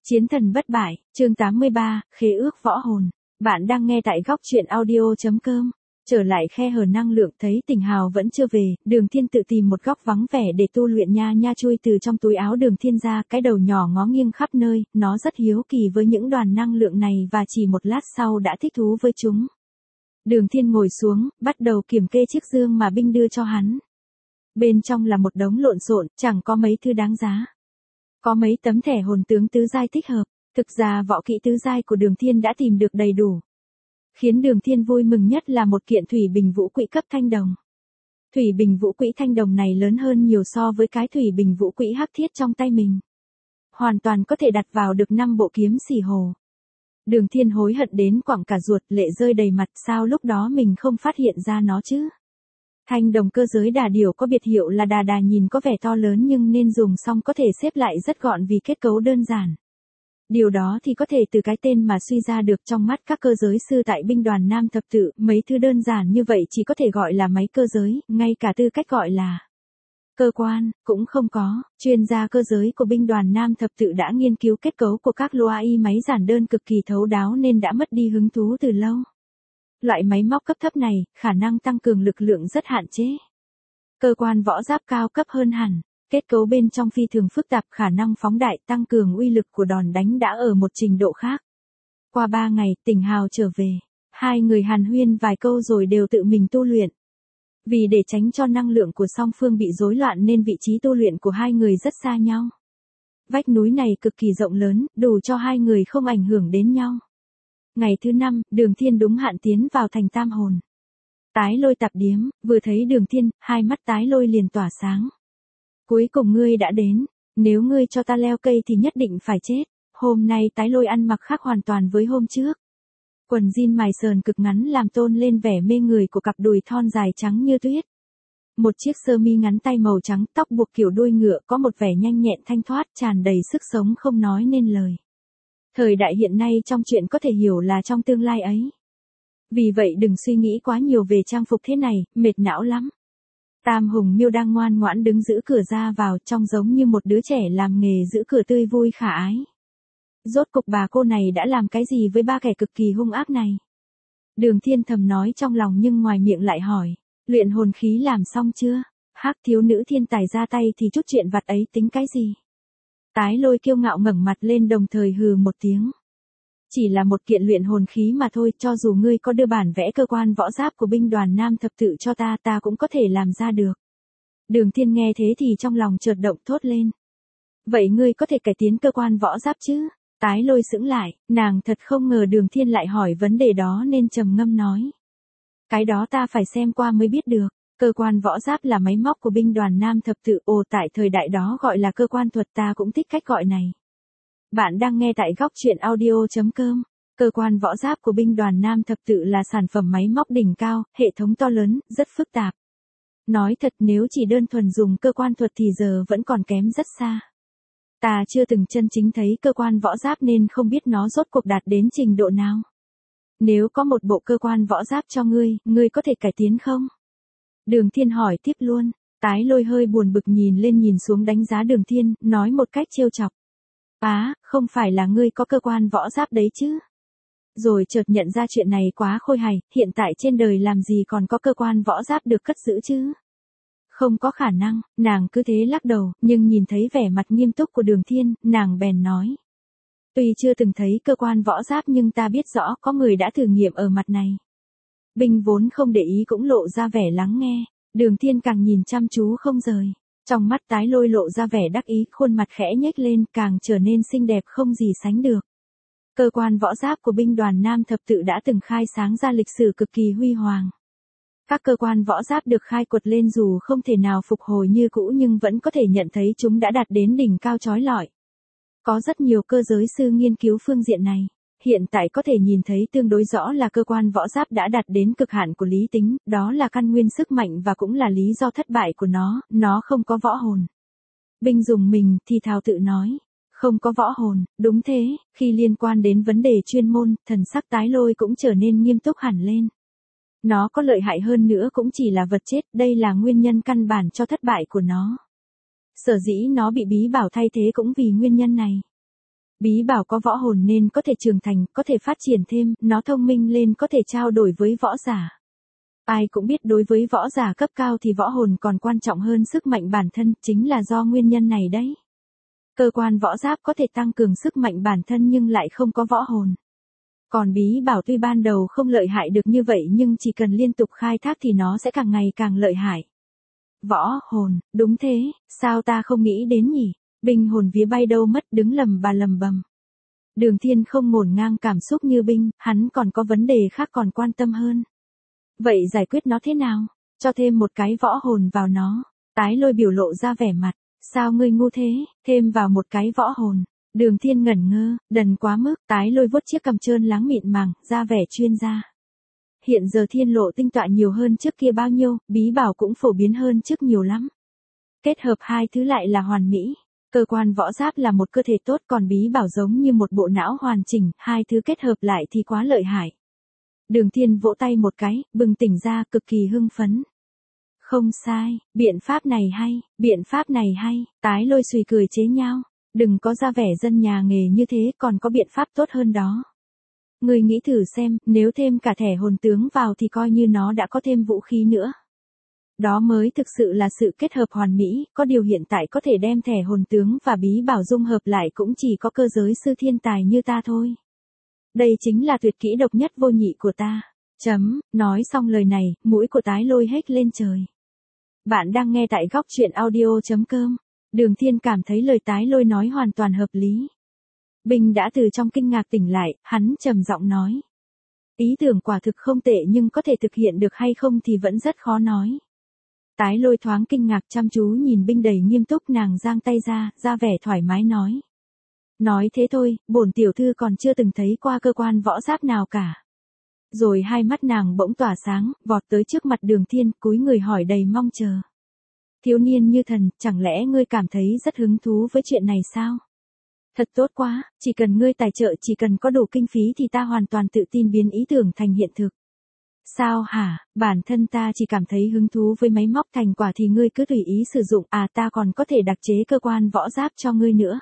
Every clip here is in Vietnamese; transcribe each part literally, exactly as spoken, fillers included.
Chiến thần bất bại, chương tám mươi ba, khế ước võ hồn. Bạn đang nghe tại góc truyện audio chấm com. Trở lại khe hở năng lượng thấy Tỉnh Hào vẫn chưa về, Đường Thiên tự tìm một góc vắng vẻ để tu luyện nha nha chui từ trong túi áo Đường Thiên ra, cái đầu nhỏ ngó nghiêng khắp nơi, nó rất hiếu kỳ với những đoàn năng lượng này và chỉ một lát sau đã thích thú với chúng. Đường Thiên ngồi xuống, bắt đầu kiểm kê chiếc dương mà binh đưa cho hắn. Bên trong là một đống lộn xộn, chẳng có mấy thứ đáng giá. Có mấy tấm thẻ hồn tướng tứ giai thích hợp, thực ra võ kỹ tứ giai của Đường Thiên đã tìm được đầy đủ. Khiến Đường Thiên vui mừng nhất là một kiện thủy bình vũ quỹ cấp thanh đồng. Thủy bình vũ quỹ thanh đồng này lớn hơn nhiều so với cái thủy bình vũ quỹ hắc thiết trong tay mình. Hoàn toàn có thể đặt vào được năm bộ kiếm xỉ hồ. Đường Thiên hối hận đến quẳng cả ruột, lệ rơi đầy mặt, sao lúc đó mình không phát hiện ra nó chứ. Thanh đồng cơ giới đà điểu có biệt hiệu là đà đà, nhìn có vẻ to lớn nhưng nên dùng xong có thể xếp lại rất gọn vì kết cấu đơn giản. Điều đó thì có thể từ cái tên mà suy ra được. Trong mắt các cơ giới sư tại binh đoàn Nam Thập Tự, mấy thứ đơn giản như vậy chỉ có thể gọi là máy cơ giới, ngay cả tư cách gọi là cơ quan, cũng không có. Chuyên gia cơ giới của binh đoàn Nam Thập Tự đã nghiên cứu kết cấu của các lô a i máy giản đơn cực kỳ thấu đáo nên đã mất đi hứng thú từ lâu. Loại máy móc cấp thấp này, khả năng tăng cường lực lượng rất hạn chế. Cơ quan võ giáp cao cấp hơn hẳn, kết cấu bên trong phi thường phức tạp, khả năng phóng đại tăng cường uy lực của đòn đánh đã ở một trình độ khác. Qua ba ngày, Tỉnh Hào trở về, hai người hàn huyên vài câu rồi đều tự mình tu luyện. Vì để tránh cho năng lượng của song phương bị rối loạn nên vị trí tu luyện của hai người rất xa nhau. Vách núi này cực kỳ rộng lớn, đủ cho hai người không ảnh hưởng đến nhau. Ngày thứ năm, Đường Thiên đúng hạn tiến vào thành Tam Hồn. Tái Lôi tạp điếm, vừa thấy Đường Thiên, hai mắt Tái Lôi liền tỏa sáng. Cuối cùng ngươi đã đến, nếu ngươi cho ta leo cây thì nhất định phải chết. Hôm nay Tái Lôi ăn mặc khác hoàn toàn với hôm trước. Quần jean mài sờn cực ngắn làm tôn lên vẻ mê người của cặp đùi thon dài trắng như tuyết. Một chiếc sơ mi ngắn tay màu trắng, tóc buộc kiểu đuôi ngựa, có một vẻ nhanh nhẹn thanh thoát, tràn đầy sức sống không nói nên lời. Thời đại hiện nay trong chuyện có thể hiểu là trong tương lai ấy. Vì vậy đừng suy nghĩ quá nhiều về trang phục thế này, mệt não lắm. Tam Hùng Miêu đang ngoan ngoãn đứng giữ cửa ra vào, trông giống như một đứa trẻ làm nghề giữ cửa tươi vui khả ái. Rốt cục bà cô này đã làm cái gì với ba kẻ cực kỳ hung ác này? Đường Thiên thầm nói trong lòng nhưng ngoài miệng lại hỏi, luyện hồn khí làm xong chưa? Hắc thiếu nữ thiên tài ra tay thì chút chuyện vặt ấy tính cái gì? Tái Lôi kiêu ngạo ngẩng mặt lên đồng thời hừ một tiếng. Chỉ là một kiện luyện hồn khí mà thôi, cho dù ngươi có đưa bản vẽ cơ quan võ giáp của binh đoàn Nam Thập Tự cho ta, ta cũng có thể làm ra được. Đường Thiên nghe thế thì trong lòng chợt động thốt lên. Vậy ngươi có thể cải tiến cơ quan võ giáp chứ? Tái Lôi sững lại, nàng thật không ngờ Đường Thiên lại hỏi vấn đề đó nên trầm ngâm nói. Cái đó ta phải xem qua mới biết được. Cơ quan võ giáp là máy móc của binh đoàn Nam Thập Tự, ồ tại thời đại đó gọi là cơ quan thuật, ta cũng thích cách gọi này. Bạn đang nghe tại góc truyện audio chấm com. Cơ quan võ giáp của binh đoàn Nam Thập Tự là sản phẩm máy móc đỉnh cao, hệ thống to lớn, rất phức tạp. Nói thật nếu chỉ đơn thuần dùng cơ quan thuật thì giờ vẫn còn kém rất xa. Ta chưa từng chân chính thấy cơ quan võ giáp nên không biết nó rốt cuộc đạt đến trình độ nào. Nếu có một bộ cơ quan võ giáp cho ngươi, ngươi có thể cải tiến không? Đường Thiên hỏi tiếp luôn. Tái Lôi hơi buồn bực nhìn lên nhìn xuống đánh giá Đường Thiên, nói một cách trêu chọc. Á, không phải là ngươi có cơ quan võ giáp đấy chứ? Rồi chợt nhận ra chuyện này quá khôi hài, hiện tại trên đời làm gì còn có cơ quan võ giáp được cất giữ chứ? Không có khả năng, nàng cứ thế lắc đầu, nhưng nhìn thấy vẻ mặt nghiêm túc của Đường Thiên, nàng bèn nói. Tuy chưa từng thấy cơ quan võ giáp nhưng ta biết rõ có người đã thử nghiệm ở mặt này. Binh vốn không để ý cũng lộ ra vẻ lắng nghe, Đường Thiên càng nhìn chăm chú không rời. Trong mắt Tái Lôi lộ ra vẻ đắc ý, khuôn mặt khẽ nhếch lên càng trở nên xinh đẹp không gì sánh được. Cơ quan võ giáp của binh đoàn Nam Thập Tự đã từng khai sáng ra lịch sử cực kỳ huy hoàng. Các cơ quan võ giáp được khai quật lên dù không thể nào phục hồi như cũ nhưng vẫn có thể nhận thấy chúng đã đạt đến đỉnh cao chói lọi. Có rất nhiều cơ giới sư nghiên cứu phương diện này. Hiện tại có thể nhìn thấy tương đối rõ là cơ quan võ giáp đã đạt đến cực hạn của lý tính, đó là căn nguyên sức mạnh và cũng là lý do thất bại của nó, nó không có võ hồn. Binh dùng mình thì thào tự nói, không có võ hồn, đúng thế, khi liên quan đến vấn đề chuyên môn, thần sắc Tái Lôi cũng trở nên nghiêm túc hẳn lên. Nó có lợi hại hơn nữa cũng chỉ là vật chết, đây là nguyên nhân căn bản cho thất bại của nó. Sở dĩ nó bị bí bảo thay thế cũng vì nguyên nhân này. Bí bảo có võ hồn nên có thể trưởng thành, có thể phát triển thêm, nó thông minh lên có thể trao đổi với võ giả. Ai cũng biết đối với võ giả cấp cao thì võ hồn còn quan trọng hơn sức mạnh bản thân, chính là do nguyên nhân này đấy. Cơ quan võ giáp có thể tăng cường sức mạnh bản thân nhưng lại không có võ hồn. Còn bí bảo tuy ban đầu không lợi hại được như vậy nhưng chỉ cần liên tục khai thác thì nó sẽ càng ngày càng lợi hại. Võ hồn, đúng thế, sao ta không nghĩ đến nhỉ? Binh hồn vía bay đâu mất, đứng lầm bà lầm bầm. Đường Thiên không ngổn ngang cảm xúc như Binh, hắn còn có vấn đề khác còn quan tâm hơn. Vậy giải quyết nó thế nào? Cho thêm một cái võ hồn vào nó. Tái Lôi biểu lộ ra vẻ mặt. Sao ngươi ngu thế, thêm vào một cái võ hồn. Đường Thiên ngẩn ngơ, đần quá mức. Tái Lôi vuốt chiếc cằm trơn láng mịn màng, ra vẻ chuyên gia. Hiện giờ thiên lộ tinh tọa nhiều hơn trước kia bao nhiêu, bí bảo cũng phổ biến hơn trước nhiều lắm. Kết hợp hai thứ lại là hoàn mỹ. Cơ quan võ giáp là một cơ thể tốt còn bí bảo giống như một bộ não hoàn chỉnh, hai thứ kết hợp lại thì quá lợi hại. Đường Thiên vỗ tay một cái, bừng tỉnh ra, cực kỳ hưng phấn. Không sai, biện pháp này hay, biện pháp này hay, Tái Lôi xùy cười chế nhao. Đừng có ra vẻ dân nhà nghề như thế, còn có biện pháp tốt hơn đó. Ngươi nghĩ thử xem, nếu thêm cả thẻ hồn tướng vào thì coi như nó đã có thêm vũ khí nữa. Đó mới thực sự là sự kết hợp hoàn mỹ, có điều hiện tại có thể đem thẻ hồn tướng và bí bảo dung hợp lại cũng chỉ có cơ giới sư thiên tài như ta thôi. Đây chính là tuyệt kỹ độc nhất vô nhị của ta. Chấm, nói xong lời này, mũi của Tái Lôi hếch lên trời. Bạn đang nghe tại góc truyện audio.com. Đường Thiên cảm thấy lời Tái Lôi nói hoàn toàn hợp lý. Binh đã từ trong kinh ngạc tỉnh lại, hắn trầm giọng nói. Ý tưởng quả thực không tệ nhưng có thể thực hiện được hay không thì vẫn rất khó nói. Tái Lôi thoáng kinh ngạc chăm chú nhìn Binh đầy nghiêm túc, nàng giang tay ra, ra vẻ thoải mái nói. Nói thế thôi, bổn tiểu thư còn chưa từng thấy qua cơ quan võ giáp nào cả. Rồi hai mắt nàng bỗng tỏa sáng, vọt tới trước mặt Đường Thiên, cúi người hỏi đầy mong chờ. Thiếu niên như thần, chẳng lẽ ngươi cảm thấy rất hứng thú với chuyện này sao? Thật tốt quá, chỉ cần ngươi tài trợ, chỉ cần có đủ kinh phí thì ta hoàn toàn tự tin biến ý tưởng thành hiện thực. Sao hả, bản thân ta chỉ cảm thấy hứng thú với máy móc, thành quả thì ngươi cứ tùy ý sử dụng, à ta còn có thể đặc chế cơ quan võ giáp cho ngươi nữa.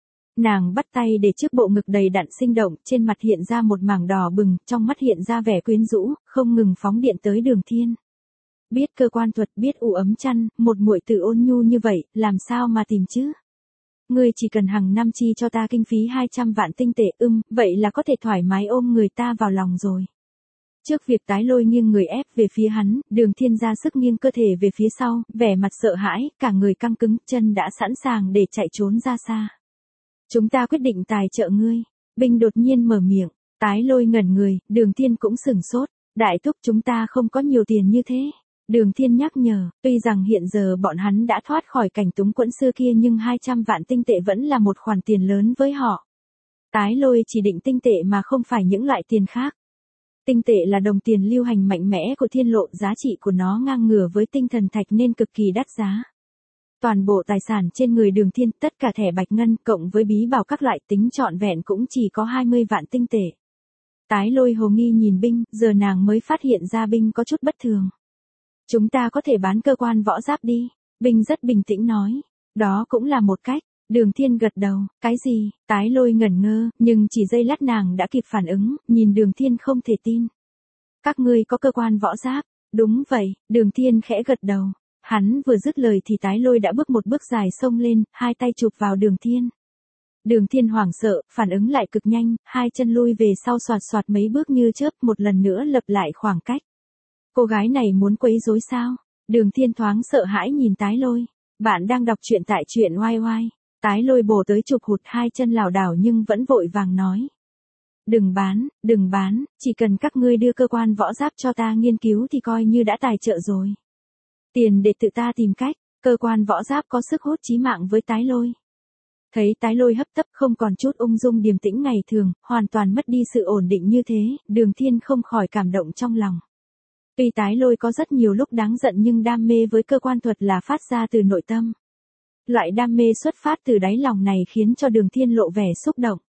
Nàng bắt tay để trước bộ ngực đầy đặn sinh động, trên mặt hiện ra một mảng đỏ bừng, trong mắt hiện ra vẻ quyến rũ, không ngừng phóng điện tới Đường Thiên. Biết cơ quan thuật, biết ủ ấm chăn, một muội tử ôn nhu như vậy, làm sao mà tìm chứ? Ngươi chỉ cần hàng năm chi cho ta kinh phí hai trăm vạn tinh tệ, ưm, vậy là có thể thoải mái ôm người ta vào lòng rồi. Trước việc Tái Lôi nghiêng người ép về phía hắn, Đường Thiên ra sức nghiêng cơ thể về phía sau, vẻ mặt sợ hãi, cả người căng cứng, chân đã sẵn sàng để chạy trốn ra xa. Chúng ta quyết định tài trợ ngươi. Binh đột nhiên mở miệng, Tái Lôi ngẩn người, Đường Thiên cũng sửng sốt. Đại thúc, chúng ta không có nhiều tiền như thế. Đường Thiên nhắc nhở, tuy rằng hiện giờ bọn hắn đã thoát khỏi cảnh túng quẫn xưa kia nhưng hai trăm vạn tinh tệ vẫn là một khoản tiền lớn với họ. Tái Lôi chỉ định tinh tệ mà không phải những loại tiền khác. Tinh tệ là đồng tiền lưu hành mạnh mẽ của Thiên Lộ, giá trị của nó ngang ngửa với tinh thần thạch nên cực kỳ đắt giá. Toàn bộ tài sản trên người Đường Thiên, tất cả thẻ bạch ngân cộng với bí bảo các loại tính trọn vẹn cũng chỉ có hai mươi vạn tinh tệ. Tái Lôi hồ nghi nhìn Binh, giờ nàng mới phát hiện ra Binh có chút bất thường. Chúng ta có thể bán cơ quan võ giáp đi. Binh rất bình tĩnh nói. Đó cũng là một cách. Đường Thiên gật đầu. Cái gì? Tái Lôi ngẩn ngơ, nhưng chỉ giây lát nàng đã kịp phản ứng, nhìn Đường Thiên không thể tin. Các ngươi có cơ quan võ giáp? Đúng vậy, Đường Thiên khẽ gật đầu. Hắn vừa dứt lời thì Tái Lôi đã bước một bước dài xông lên, hai tay chụp vào Đường Thiên. Đường Thiên hoảng sợ, phản ứng lại cực nhanh, hai chân lui về sau xoạt xoạt mấy bước như chớp, một lần nữa lập lại khoảng cách. Cô gái này muốn quấy rối sao? Đường Thiên thoáng sợ hãi nhìn Tái Lôi. Bạn đang đọc truyện tại truyện oai oai. Tái Lôi bổ tới chụp hụt, hai chân lảo đảo nhưng vẫn vội vàng nói. Đừng bán, đừng bán, chỉ cần các ngươi đưa cơ quan võ giáp cho ta nghiên cứu thì coi như đã tài trợ rồi. Tiền để tự ta tìm cách, cơ quan võ giáp có sức hút chí mạng với Tái Lôi. Thấy Tái Lôi hấp tấp không còn chút ung dung điềm tĩnh ngày thường, hoàn toàn mất đi sự ổn định như thế, Đường Thiên không khỏi cảm động trong lòng. Tuy Tái Lôi có rất nhiều lúc đáng giận nhưng đam mê với cơ quan thuật là phát ra từ nội tâm. Loại đam mê xuất phát từ đáy lòng này khiến cho Đường Thiên lộ vẻ xúc động.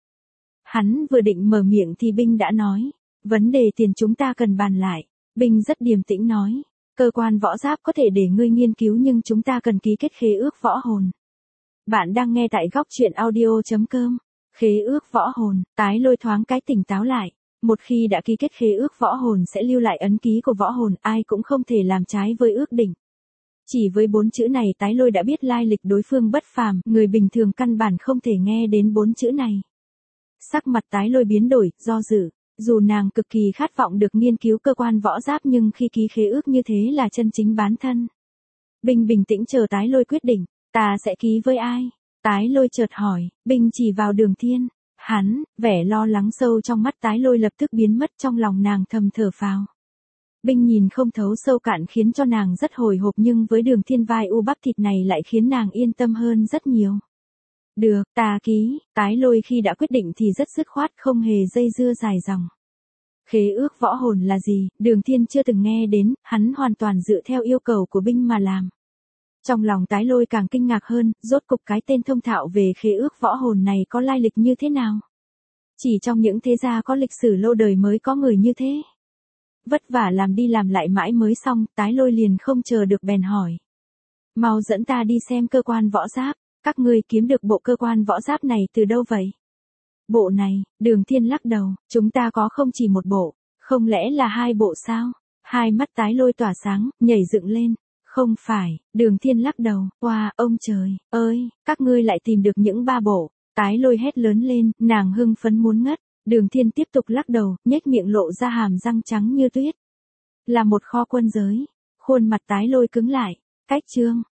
Hắn vừa định mở miệng thì Binh đã nói, vấn đề tiền chúng ta cần bàn lại. Binh rất điềm tĩnh nói, cơ quan võ giáp có thể để ngươi nghiên cứu nhưng chúng ta cần ký kết khế ước võ hồn. Bạn đang nghe tại góc truyện audio.com. Khế ước võ hồn, tái lôi thoáng cái tỉnh táo lại. Một khi đã ký kết khế ước võ hồn sẽ lưu lại ấn ký của võ hồn, ai cũng không thể làm trái với ước định. Chỉ với bốn chữ này tái lôi đã biết lai lịch đối phương bất phàm, người bình thường căn bản không thể nghe đến bốn chữ này. Sắc mặt tái lôi biến đổi, do dự. Dù nàng cực kỳ khát vọng được nghiên cứu cơ quan võ giáp nhưng khi ký khế ước như thế là chân chính bán thân. Binh bình tĩnh chờ tái lôi quyết định, ta sẽ ký với ai? Tái lôi chợt hỏi, Binh chỉ vào Đường Thiên. Hắn, vẻ lo lắng sâu trong mắt tái lôi lập tức biến mất, trong lòng nàng thầm thở phào. Binh nhìn không thấu sâu cạn khiến cho nàng rất hồi hộp nhưng với Đường Thiên vai u bắp thịt này lại khiến nàng yên tâm hơn rất nhiều. Được, ta ký, tái lôi khi đã quyết định thì rất dứt khoát không hề dây dưa dài dòng. Khế ước võ hồn là gì, Đường Thiên chưa từng nghe đến, hắn hoàn toàn dựa theo yêu cầu của Binh mà làm. Trong lòng tái lôi càng kinh ngạc hơn, rốt cục cái tên thông thạo về khế ước võ hồn này có lai lịch như thế nào? Chỉ trong những thế gia có lịch sử lâu đời mới có người như thế. Vất vả làm đi làm lại mãi mới xong, tái lôi liền không chờ được bèn hỏi. Mau dẫn ta đi xem cơ quan võ giáp, các ngươi kiếm được bộ cơ quan võ giáp này từ đâu vậy? Bộ này, Đường Thiên lắc đầu, chúng ta có không chỉ một bộ, không lẽ là hai bộ sao? Hai mắt tái lôi tỏa sáng, nhảy dựng lên. Không phải, Đường Thiên lắc đầu, oa, ông trời, ơi, các ngươi lại tìm được những ba bộ, tái lôi hét lớn lên, nàng hưng phấn muốn ngất, Đường Thiên tiếp tục lắc đầu, nhếch miệng lộ ra hàm răng trắng như tuyết. Là một kho quân giới, khuôn mặt tái lôi cứng lại, cách chương.